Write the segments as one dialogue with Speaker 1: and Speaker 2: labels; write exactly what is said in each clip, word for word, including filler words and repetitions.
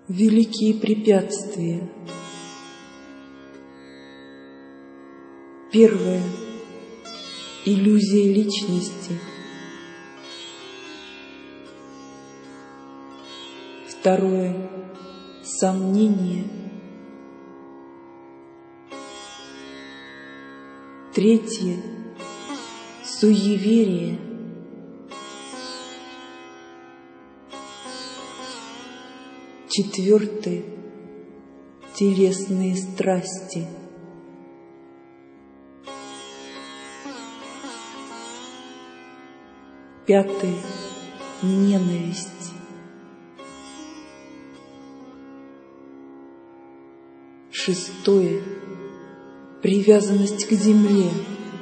Speaker 1: великие препятствия. Первое — иллюзия личности. Второе — сомнение. Третье — суеверие. Четвертое — телесные страсти. Пятое — ненависть. Шестое — привязанность к земле.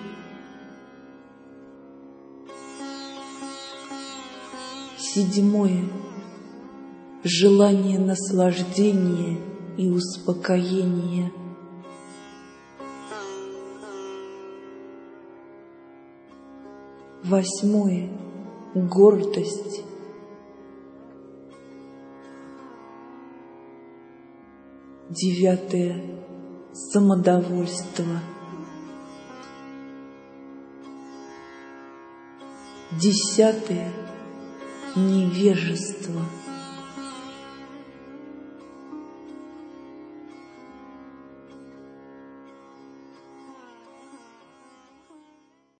Speaker 1: Седьмое — желание наслаждения и успокоения. Восьмое — гордость. Девятое — самодовольство. Десятое — невежество.